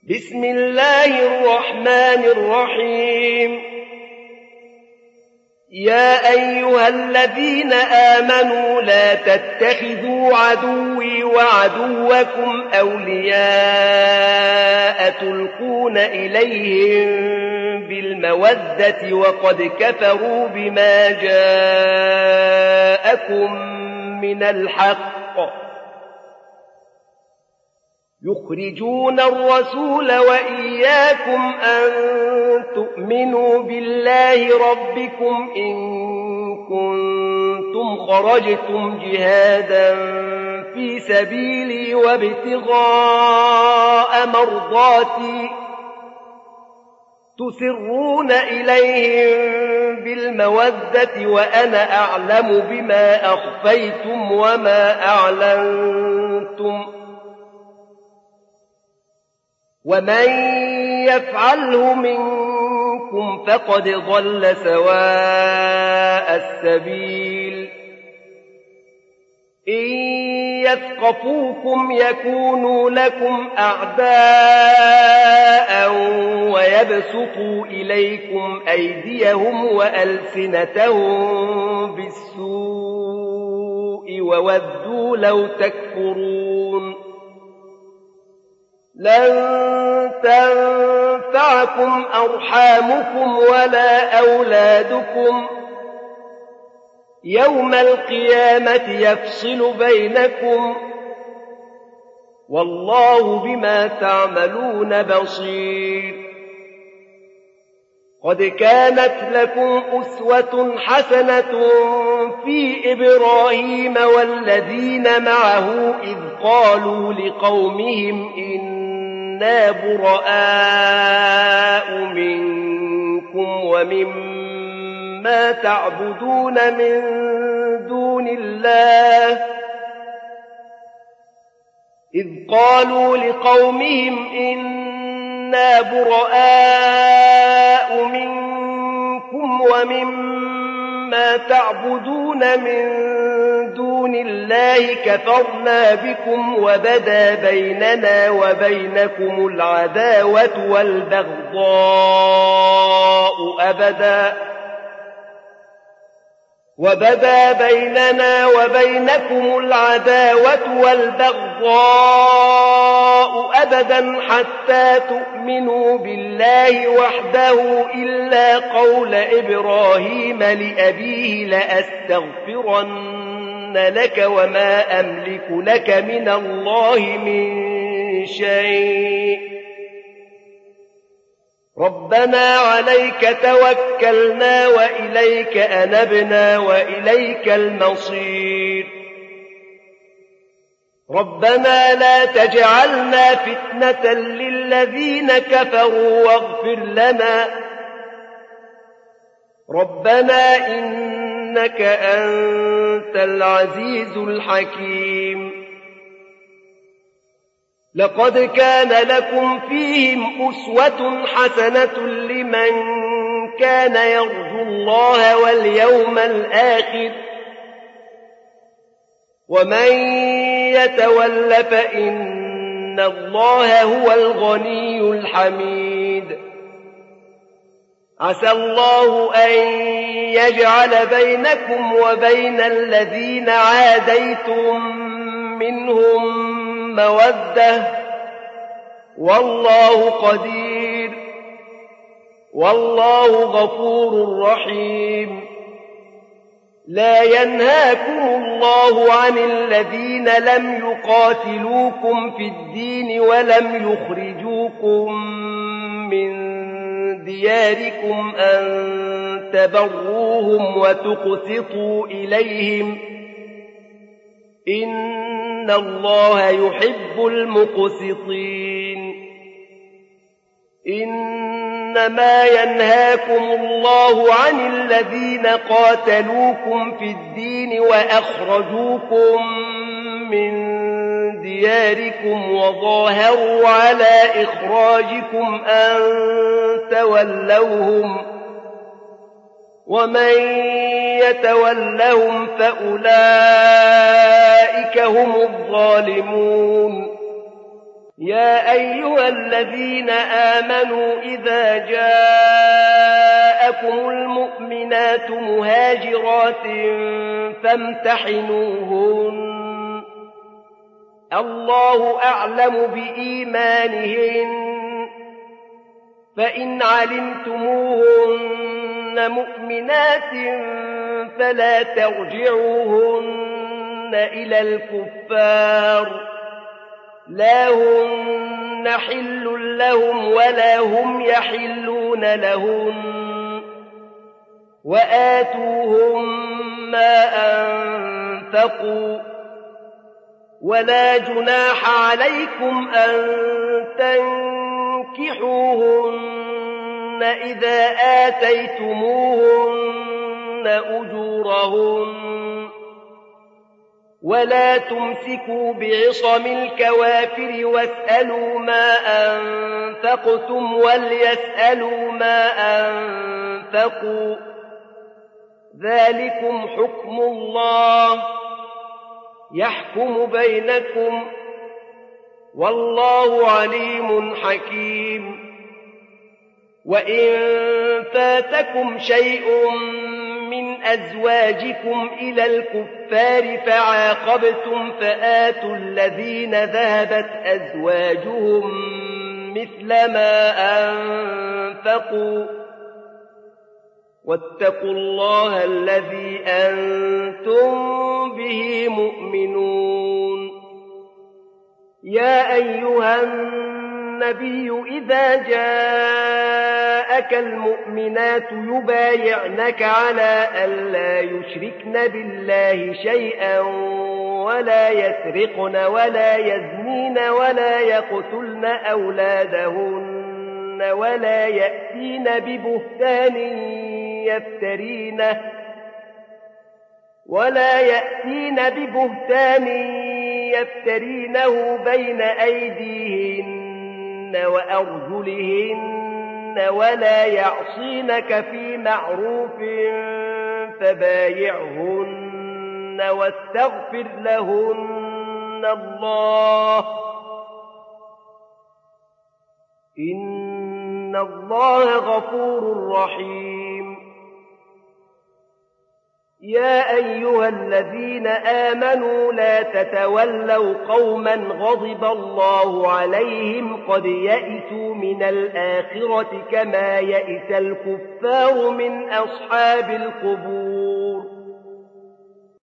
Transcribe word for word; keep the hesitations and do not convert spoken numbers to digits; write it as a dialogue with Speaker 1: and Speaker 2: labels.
Speaker 1: بسم الله الرحمن الرحيم يا أيها الذين آمنوا لا تتخذوا عدوي وعدوكم أولياء تلقون إليهم بالمودة وقد كفروا بما جاءكم من الحق يخرجون الرسول وإياكم أن تؤمنوا بالله ربكم إن كنتم خرجتم جهادا في سبيلي وابتغاء مرضاتي تسرون إليهم بالمودة وأنا أعلم بما أخفيتم وما أعلنتم ومن يفعله منكم فقد ضل سواء السبيل إن يثقفوكم يكونوا لكم أعداء ويبسطوا إليكم أيديهم وألسنتهم بالسوء وودوا لو تكفرون لن تنفعكم أرحامكم ولا أولادكم يوم القيامة يفصل بينكم والله بما تعملون بصير قد كانت لكم أسوة حسنة في إبراهيم والذين معه إذ قالوا لقومهم إنا براء منكم ومما تعبدون من دون الله إذ قالوا لقومهم إنا براء منكم ومما تعبدون من دون الله كفرنا بكم وبدا بيننا وبينكم العداوة والبغضاء أبدا وبدا بيننا وبينكم العداوة والبغضاء أبدا حتى تؤمنوا بالله وحده إلا قول إبراهيم لأبيه لأستغفرن لك وما أملك لك من الله من شيء ربنا عليك توكلنا وإليك أنبنا وإليك المصير ربنا لا تجعلنا فتنة للذين كفروا واغفر لنا ربنا إنك أنت العزيز الحكيم لقد كان لكم فيهم أسوة حسنة لمن كان يرجو الله واليوم الآخر ومن يتول فإن الله هو الغني الحميد عسى الله أن يجعل بينكم وبين الذين عاديتم منهم مودة والله قدير والله غفور رحيم لا ينهاكم الله عن الذين لم يقاتلوكم في الدين ولم يخرجوكم من دياركم أن تبروهم وتقسطوا إليهم إن الله يحب المقسطين إنما ينهاكم الله عن الذين قاتلوكم في الدين وأخرجوكم من دياركم وظاهروا على إخراجكم أن تولوهم ومن يتولهم فأولئك هم الظالمون يا أيها الذين آمنوا إذا جاءكم المؤمنات مهاجرات فامتحنوهن الله أعلم بإيمانهن فإن علمتموهن مؤمنات فلا ترجعوهن إلى الكفار لا هن حل لهم ولا هم يحلون لهن وآتوهم ما أنفقوا ولا جناح عليكم أن تنكحوهن إذا آتيتموهن أجورهن ولا تمسكوا بعصم الكوافر واسألوا ما أنفقتم وليسألوا ما أنفقوا ذلكم حكم الله يحكم بينكم والله عليم حكيم وإن فاتكم شيء من أزواجكم إلى الكفار فعاقبتم فآتوا الذين ذهبت أزواجهم مثل ما أنفقوا واتقوا الله الذي أنتم به مؤمنون يا أيها النبي إذا جاءك المؤمنات يبايعنك على ألا يشركن بالله شيئا ولا يسرقن ولا يزنين ولا يقتلن أولادهن ولا يأتين ببهتان يفترينه ولا يأتين ببهتان يفترينه بين أيديهن وأرجلهن ولا يعصينك في معروف فبايعهن واستغفر لهن الله إن الله غفور رحيم يا أيها الذين آمنوا لا تتولوا قوما غضب الله عليهم قد يئسوا من الآخرة كما يئس الكفار من أصحاب القبور